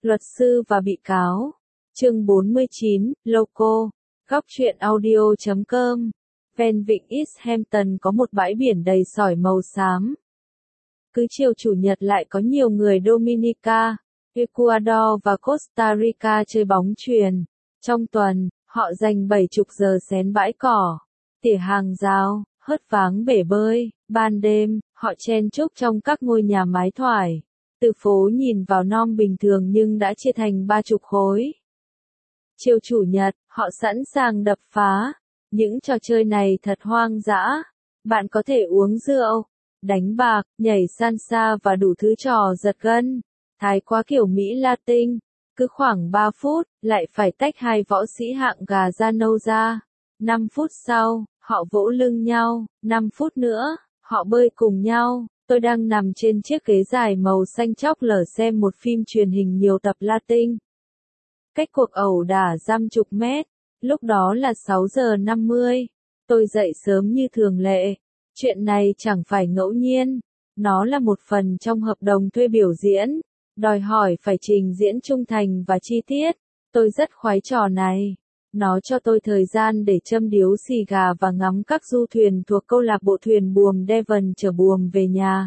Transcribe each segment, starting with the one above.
Luật sư và bị cáo. Chương 49, Loco. Góc truyện audio.com. Ven vịnh East Hampton có một bãi biển đầy sỏi màu xám. Cứ chiều chủ nhật lại có nhiều người Dominica, Ecuador và Costa Rica chơi bóng chuyền. Trong tuần, họ dành 70 giờ xén bãi cỏ, tỉa hàng rào, hớt váng bể bơi. Ban đêm, họ chen chúc trong các ngôi nhà mái thoải. Từ phố nhìn vào non bình thường nhưng đã chia thành 30 khối. Chiều chủ nhật, họ sẵn sàng đập phá. Những trò chơi này thật hoang dã. Bạn có thể uống rượu, đánh bạc, nhảy salsa và đủ thứ trò giật gân. Thái quá kiểu Mỹ Latin. Cứ khoảng 3 phút, lại phải tách hai võ sĩ hạng gà da nâu ra. 5 phút sau, họ vỗ lưng nhau. 5 phút nữa, họ bơi cùng nhau. Tôi đang nằm trên chiếc ghế dài màu xanh chóc lờ xem một phim truyền hình nhiều tập Latin. Cách cuộc ẩu đả 50 mét. Lúc đó là 6 giờ 50. Tôi dậy sớm như thường lệ. Chuyện này chẳng phải ngẫu nhiên. Nó là một phần trong hợp đồng thuê biểu diễn. Đòi hỏi phải trình diễn trung thành và chi tiết. Tôi rất khoái trò này. Nó cho tôi thời gian để châm điếu xì gà và ngắm các du thuyền thuộc câu lạc bộ thuyền buồm Devon chở buồm về nhà.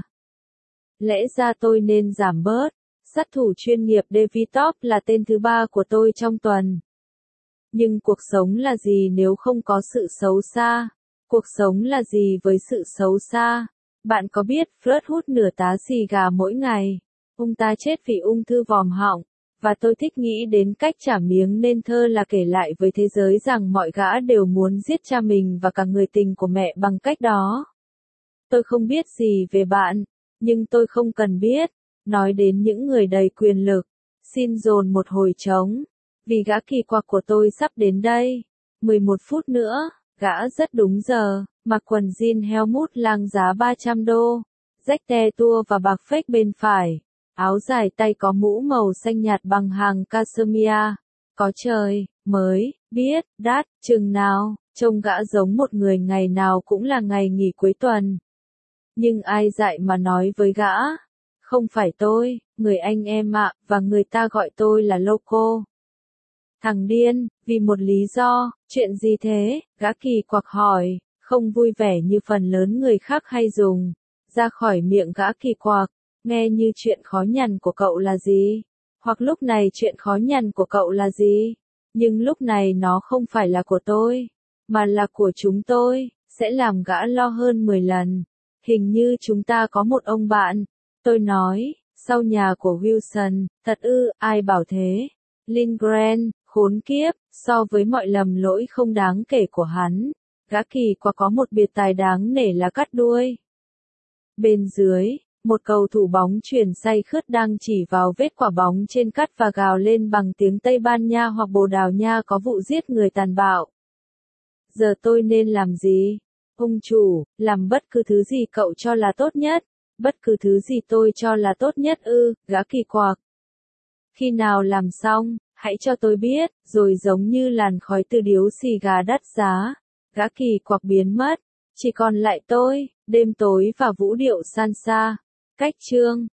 Lẽ ra tôi nên giảm bớt. Sát thủ chuyên nghiệp David Top là tên thứ 3 của tôi trong tuần. Nhưng cuộc sống là gì nếu không có sự xấu xa? Cuộc sống là gì với sự xấu xa? Bạn có biết Floyd hút nửa tá xì gà mỗi ngày? Ông ta chết vì ung thư vòm họng. Và tôi thích nghĩ đến cách trả miếng nên thơ là kể lại với thế giới rằng mọi gã đều muốn giết cha mình và cả người tình của mẹ bằng cách đó. Tôi không biết gì về bạn, nhưng tôi không cần biết. Nói đến những người đầy quyền lực, xin dồn một hồi trống, vì gã kỳ quặc của tôi sắp đến đây. 11 phút nữa, gã rất đúng giờ, mặc quần jean Helmut Lang giá 300 đô, rách te tua và bạc phếch bên phải, áo dài tay có mũ màu xanh nhạt bằng hàng cashmere. Có trời, mới, biết, đắt, chừng nào, trông gã giống một người ngày nào cũng là ngày nghỉ cuối tuần. Nhưng ai dạy mà nói với gã? Không phải tôi, người anh em ạ, và người ta gọi tôi là Loco. Thằng điên, vì một lý do, chuyện gì thế? Gã kỳ quặc hỏi, không vui vẻ như phần lớn người khác hay dùng. Ra khỏi miệng gã kỳ quặc, nghe như chuyện khó nhằn của cậu là gì? Hoặc lúc này chuyện khó nhằn của cậu là gì? Nhưng lúc này nó không phải là của tôi, mà là của chúng tôi, sẽ làm gã lo hơn 10 lần. Hình như chúng ta có một ông bạn. Tôi nói, sau nhà của Wilson, thật ư, ai bảo thế? Lindgren, khốn kiếp, so với mọi lầm lỗi không đáng kể của hắn, gã kỳ quặc có một biệt tài đáng nể là cắt đuôi. Bên dưới, một cầu thủ bóng chuyền say khướt đang chỉ vào vết quả bóng trên cắt và gào lên bằng tiếng Tây Ban Nha hoặc Bồ Đào Nha có vụ giết người tàn bạo. Giờ tôi nên làm gì? Ông chủ, làm bất cứ thứ gì cậu cho là tốt nhất. Bất cứ thứ gì tôi cho là tốt nhất ư, gã kỳ quặc. Khi nào làm xong, hãy cho tôi biết, rồi giống như làn khói từ điếu xì gà đắt giá, gã kỳ quặc biến mất. Chỉ còn lại tôi, đêm tối và vũ điệu salsa. Cách chương